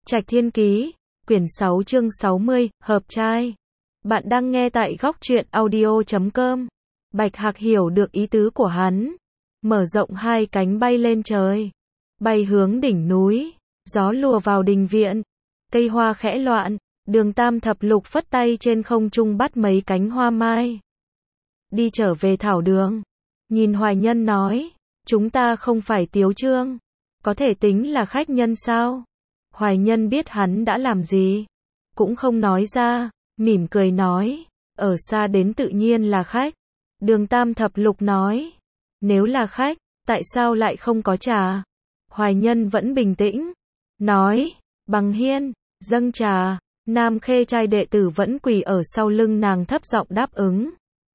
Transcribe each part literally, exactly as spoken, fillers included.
Trạch Thiên Ký, quyển sáu chương sáu mươi, hợp trai. Bạn đang nghe tại góc truyện audio chấm com. Bạch Hạc hiểu được ý tứ của hắn, mở rộng hai cánh bay lên trời, bay hướng đỉnh núi, gió lùa vào đình viện, cây hoa khẽ loạn, Đường Tam Thập Lục phất tay trên không trung bắt mấy cánh hoa mai. Đi trở về thảo đường, nhìn Hoài Nhân nói, chúng ta không phải Tiếu Trương, có thể tính là khách nhân sao? Hoài Nhân biết hắn đã làm gì, cũng không nói ra, mỉm cười nói, ở xa đến tự nhiên là khách. Đường Tam Thập Lục nói, nếu là khách, tại sao lại không có trà? Hoài Nhân vẫn bình tĩnh, nói, Bằng Hiên, dâng trà. Nam Khê trai đệ tử vẫn quỳ ở sau lưng nàng thấp giọng đáp ứng.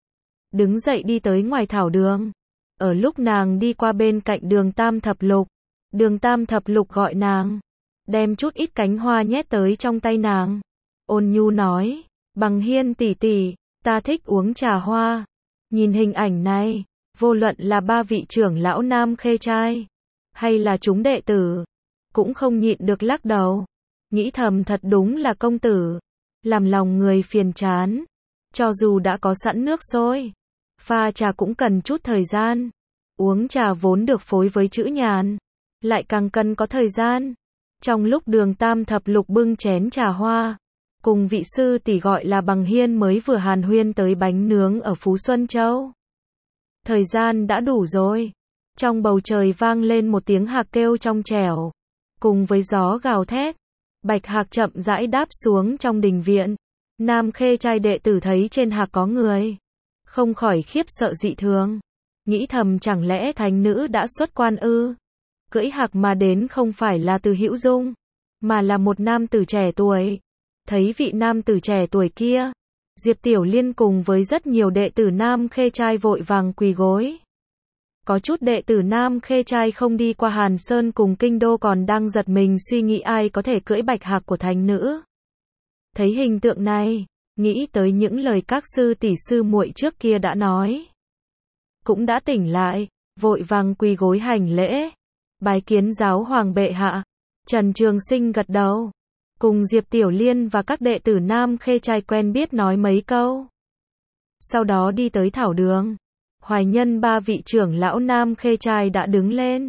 Đứng dậy đi tới ngoài thảo đường. Ở lúc nàng đi qua bên cạnh Đường Tam Thập Lục, Đường Tam Thập Lục gọi nàng, đem chút ít cánh hoa nhét tới trong tay nàng. Ôn nhu nói, Bằng Hiên tỷ tỷ, ta thích uống trà hoa. Nhìn hình ảnh này, vô luận là ba vị trưởng lão Nam Khê trai, hay là chúng đệ tử, cũng không nhịn được lắc đầu. Nghĩ thầm thật đúng là công tử, làm lòng người phiền chán. Cho dù đã có sẵn nước sôi, pha trà cũng cần chút thời gian. Uống trà vốn được phối với chữ nhàn, lại càng cần có thời gian. Trong lúc Đường Tam Thập Lục bưng chén trà hoa, cùng vị sư tỷ gọi là Bằng Hiên mới vừa hàn huyên tới bánh nướng ở Phú Xuân Châu. Thời gian đã đủ rồi. Trong bầu trời vang lên một tiếng hạc kêu trong trẻo, cùng với gió gào thét. Bạch Hạc chậm rãi đáp xuống trong đình viện. Nam Khê trai đệ tử thấy trên hạc có người, không khỏi khiếp sợ dị thường. Nghĩ thầm chẳng lẽ thánh nữ đã xuất quan ư? Cưỡi hạc mà đến không phải là Từ Hữu Dung, mà là một nam tử trẻ tuổi. Thấy vị nam tử trẻ tuổi kia, Diệp Tiểu Liên cùng với rất nhiều đệ tử Nam Khê trai vội vàng quỳ gối. Có chút đệ tử Nam Khê trai không đi qua Hàn Sơn cùng Kinh Đô còn đang giật mình suy nghĩ ai có thể cưỡi bạch hạc của thánh nữ. Thấy hình tượng này, nghĩ tới những lời các sư tỷ sư muội trước kia đã nói, cũng đã tỉnh lại, vội vàng quỳ gối hành lễ, bái kiến giáo hoàng bệ hạ. Trần Trường Sinh gật đầu, cùng Diệp Tiểu Liên và các đệ tử Nam Khê trai quen biết nói mấy câu. Sau đó đi tới thảo đường. Hoài Nhân ba vị trưởng lão Nam Khê trai đã đứng lên.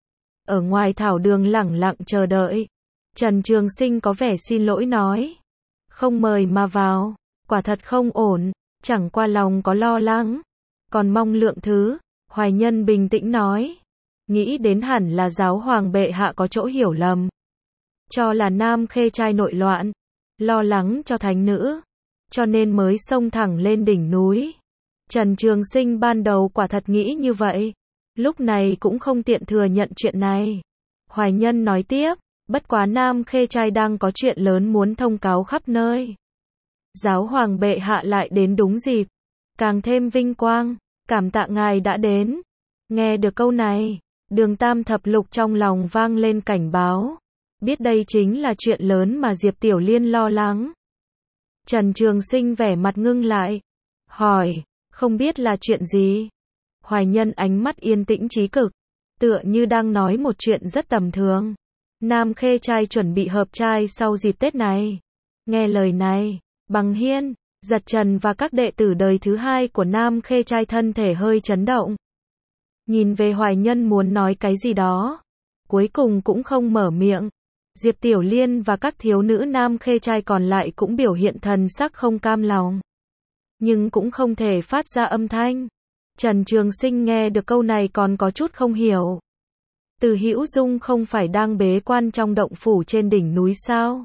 Ở ngoài thảo đường lẳng lặng chờ đợi. Trần Trường Sinh có vẻ xin lỗi nói, không mời mà vào, quả thật không ổn, chẳng qua lòng có lo lắng, còn mong lượng thứ. Hoài Nhân bình tĩnh nói, nghĩ đến hẳn là giáo hoàng bệ hạ có chỗ hiểu lầm, cho là Nam Khê trai nội loạn, lo lắng cho thánh nữ, cho nên mới xông thẳng lên đỉnh núi. Trần Trường Sinh ban đầu quả thật nghĩ như vậy, lúc này cũng không tiện thừa nhận chuyện này. Hoài Nhân nói tiếp, bất quá Nam Khê trai đang có chuyện lớn muốn thông cáo khắp nơi. Giáo hoàng bệ hạ lại đến đúng dịp, càng thêm vinh quang, cảm tạ ngài đã đến. Nghe được câu này, Đường Tam Thập Lục trong lòng vang lên cảnh báo, biết đây chính là chuyện lớn mà Diệp Tiểu Liên lo lắng. Trần Trường Sinh vẻ mặt ngưng lại, hỏi, không biết là chuyện gì? Hoài Nhân ánh mắt yên tĩnh chí cực, tựa như đang nói một chuyện rất tầm thường. Nam Khê trai chuẩn bị hợp trai sau dịp Tết này. Nghe lời này, Bằng Hiên, Giật Trần và các đệ tử đời thứ hai của Nam Khê trai thân thể hơi chấn động. Nhìn về Hoài Nhân muốn nói cái gì đó, cuối cùng cũng không mở miệng. Diệp Tiểu Liên và các thiếu nữ Nam Khê trai còn lại cũng biểu hiện thần sắc không cam lòng, nhưng cũng không thể phát ra âm thanh. Trần Trường Sinh nghe được câu này còn có chút không hiểu. Từ Hữu Dung không phải đang bế quan trong động phủ trên đỉnh núi sao?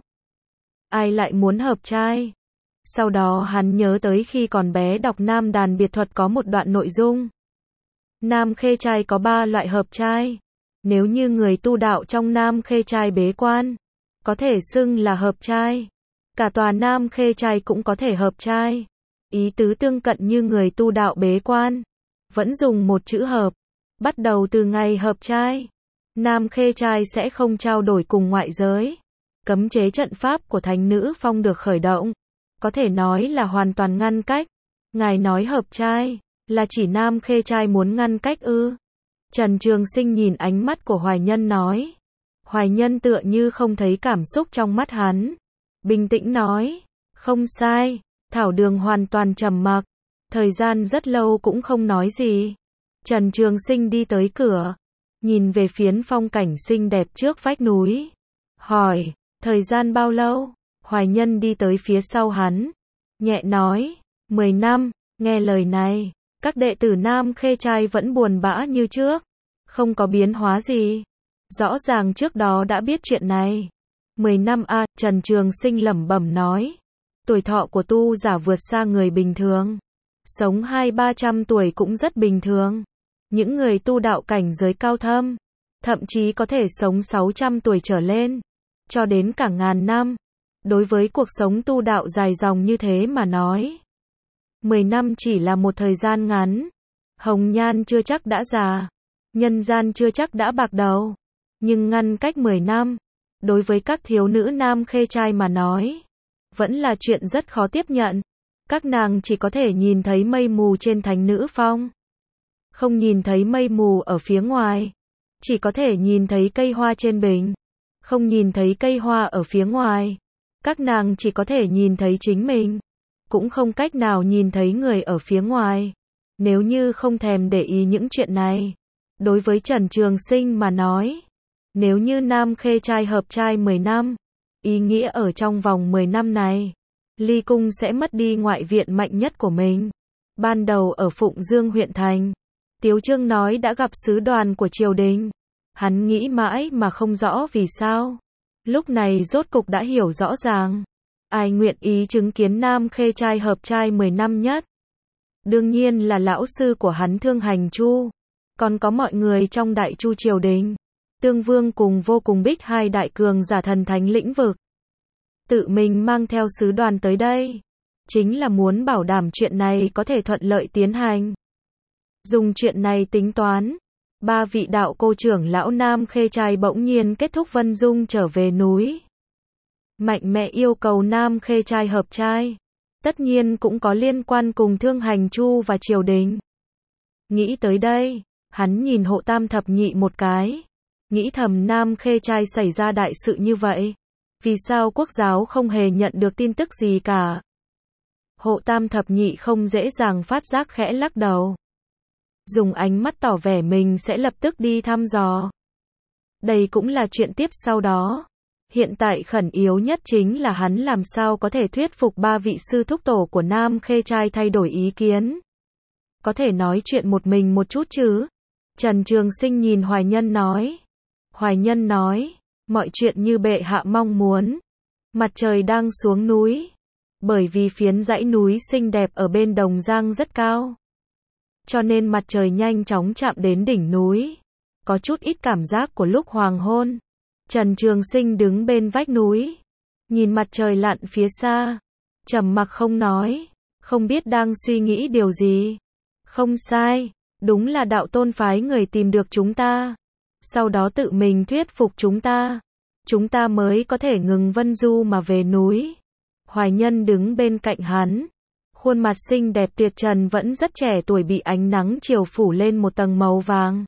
Ai lại muốn hợp trai? Sau đó hắn nhớ tới khi còn bé đọc Nam Đàn Biệt Thuật có một đoạn nội dung. Nam Khê trai có ba loại hợp trai. Nếu như người tu đạo trong Nam Khê trai bế quan, có thể xưng là hợp trai. Cả tòa Nam Khê trai cũng có thể hợp trai. Ý tứ tương cận như người tu đạo bế quan, vẫn dùng một chữ hợp. Bắt đầu từ ngày hợp trai, Nam Khê trai sẽ không trao đổi cùng ngoại giới. Cấm chế trận pháp của thánh nữ phong được khởi động, có thể nói là hoàn toàn ngăn cách. Ngài nói hợp trai, là chỉ Nam Khê trai muốn ngăn cách ư? Trần Trường Sinh nhìn ánh mắt của Hoài Nhân nói. Hoài Nhân tựa như không thấy cảm xúc trong mắt hắn. Bình tĩnh nói, không sai. Thảo Đường hoàn toàn trầm mặc. Thời gian rất lâu cũng không nói gì. Trần Trường Sinh đi tới cửa. Nhìn về phiến phong cảnh xinh đẹp trước vách núi. Hỏi, thời gian bao lâu? Hoài Nhân đi tới phía sau hắn. Nhẹ nói, mười năm. Nghe lời này, các đệ tử Nam Khê Trai vẫn buồn bã như trước. Không có biến hóa gì. Rõ ràng trước đó đã biết chuyện này. Mười năm a, à, Trần Trường Sinh lẩm bẩm nói. Tuổi thọ của tu giả vượt xa người bình thường. Sống hai ba trăm tuổi cũng rất bình thường. Những người tu đạo cảnh giới cao thâm, thậm chí có thể sống sáu trăm tuổi trở lên, cho đến cả ngàn năm. Đối với cuộc sống tu đạo dài dòng như thế mà nói, mười năm chỉ là một thời gian ngắn. Hồng nhan chưa chắc đã già, nhân gian chưa chắc đã bạc đầu. Nhưng ngăn cách mười năm, đối với các thiếu nữ Nam Khê Trai mà nói, vẫn là chuyện rất khó tiếp nhận. Các nàng chỉ có thể nhìn thấy mây mù trên Thánh Nữ Phong, không nhìn thấy mây mù ở phía ngoài. Chỉ có thể nhìn thấy cây hoa trên bình, không nhìn thấy cây hoa ở phía ngoài. Các nàng chỉ có thể nhìn thấy chính mình, cũng không cách nào nhìn thấy người ở phía ngoài. Nếu như không thèm để ý những chuyện này, đối với Trần Trường Sinh mà nói, nếu như Nam Khê Trai hợp trai mười năm, ý nghĩa ở trong vòng mười năm này, Ly Cung sẽ mất đi ngoại viện mạnh nhất của mình. Ban đầu ở Phụng Dương huyện thành, Tiếu Trương nói đã gặp sứ đoàn của triều đình. Hắn nghĩ mãi mà không rõ vì sao. Lúc này rốt cục đã hiểu rõ ràng. Ai nguyện ý chứng kiến Nam Khê Trai hợp trai mười năm nhất? Đương nhiên là lão sư của hắn Thương Hành Chu. Còn có mọi người trong Đại Chu triều đình. Tương Vương cùng Vô Cùng Bích hai đại cường giả thần thánh lĩnh vực. Tự mình mang theo sứ đoàn tới đây, chính là muốn bảo đảm chuyện này có thể thuận lợi tiến hành. Dùng chuyện này tính toán, ba vị đạo cô trưởng lão Nam Khê Trai bỗng nhiên kết thúc Vân Dung trở về núi. Mạnh mẽ yêu cầu Nam Khê Trai hợp trai, tất nhiên cũng có liên quan cùng Thương Hành Chu và triều đình. Nghĩ tới đây, hắn nhìn Hộ Tam thập nhị một cái, nghĩ thầm Nam Khê Trai xảy ra đại sự như vậy, vì sao quốc giáo không hề nhận được tin tức gì cả? Hộ Tam thập nhị không dễ dàng phát giác khẽ lắc đầu, dùng ánh mắt tỏ vẻ mình sẽ lập tức đi thăm dò. Đây cũng là chuyện tiếp sau đó. Hiện tại khẩn yếu nhất chính là hắn làm sao có thể thuyết phục ba vị sư thúc tổ của Nam Khê Trai thay đổi ý kiến. Có thể nói chuyện một mình một chút chứ? Trần Trường Sinh nhìn Hoài Nhân nói. Hoài Nhân nói, mọi chuyện như bệ hạ mong muốn. Mặt trời đang xuống núi, bởi vì phiến dãy núi xinh đẹp ở bên Đồng Giang rất cao, cho nên mặt trời nhanh chóng chạm đến đỉnh núi, có chút ít cảm giác của lúc hoàng hôn. Trần Trường Sinh đứng bên vách núi, nhìn mặt trời lặn phía xa, trầm mặc không nói, không biết đang suy nghĩ điều gì. Không sai, đúng là đạo tôn phái người tìm được chúng ta, sau đó tự mình thuyết phục chúng ta, chúng ta mới có thể ngừng Vân Du mà về núi. Hoài Nhân đứng bên cạnh hắn, khuôn mặt xinh đẹp tuyệt trần vẫn rất trẻ tuổi bị ánh nắng chiều phủ lên một tầng màu vàng,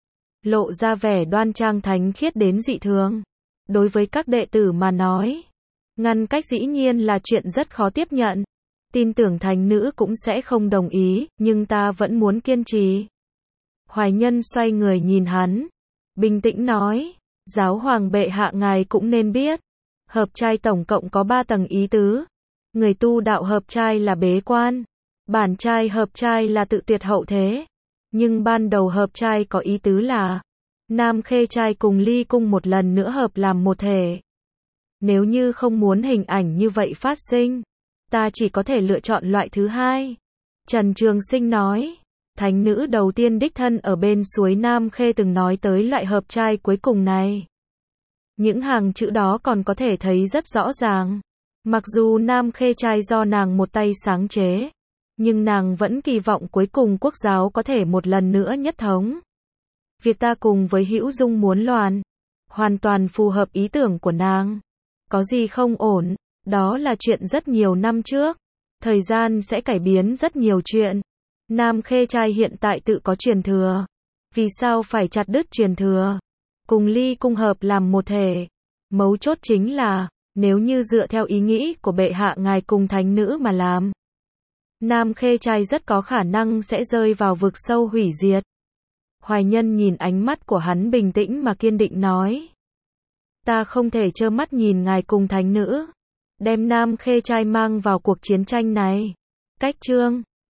lộ ra vẻ đoan trang thánh khiết đến dị thường. Đối với các đệ tử mà nói, ngăn cách dĩ nhiên là chuyện rất khó tiếp nhận. Tin tưởng thánh nữ cũng sẽ không đồng ý, nhưng ta vẫn muốn kiên trì. Hoài Nhân xoay người nhìn hắn, bình tĩnh nói, giáo hoàng bệ hạ ngài cũng nên biết, hợp trai tổng cộng có ba tầng ý tứ. Người tu đạo hợp trai là bế quan, bản trai hợp trai là tự tuyệt hậu thế. Nhưng ban đầu hợp trai có ý tứ là Nam Khê Trai cùng Ly Cung một lần nữa hợp làm một thể. Nếu như không muốn hình ảnh như vậy phát sinh, ta chỉ có thể lựa chọn loại thứ hai. Trần Trường Sinh nói, thánh nữ đầu tiên đích thân ở bên suối Nam Khê từng nói tới loại hợp trai cuối cùng này. Những hàng chữ đó còn có thể thấy rất rõ ràng. Mặc dù Nam Khê Trai do nàng một tay sáng chế, nhưng nàng vẫn kỳ vọng cuối cùng quốc giáo có thể một lần nữa nhất thống. Việc ta cùng với Hữu Dung muốn loạn, hoàn toàn phù hợp ý tưởng của nàng. Có gì không ổn, đó là chuyện rất nhiều năm trước. Thời gian sẽ cải biến rất nhiều chuyện. Nam Khê Trai hiện tại tự có truyền thừa. Vì sao phải chặt đứt truyền thừa? cùng ly cung hợp làm một thể. Mấu chốt chính là, nếu như dựa theo ý nghĩ của bệ hạ ngài cùng thánh nữ mà làm, Nam Khê Trai rất có khả năng sẽ rơi vào vực sâu hủy diệt. Hoài Nhân nhìn ánh mắt của hắn bình tĩnh mà kiên định nói. Ta không thể trơ mắt nhìn ngài cùng thánh nữ đem Nam Khê Trai mang vào cuộc chiến tranh này. Cách chương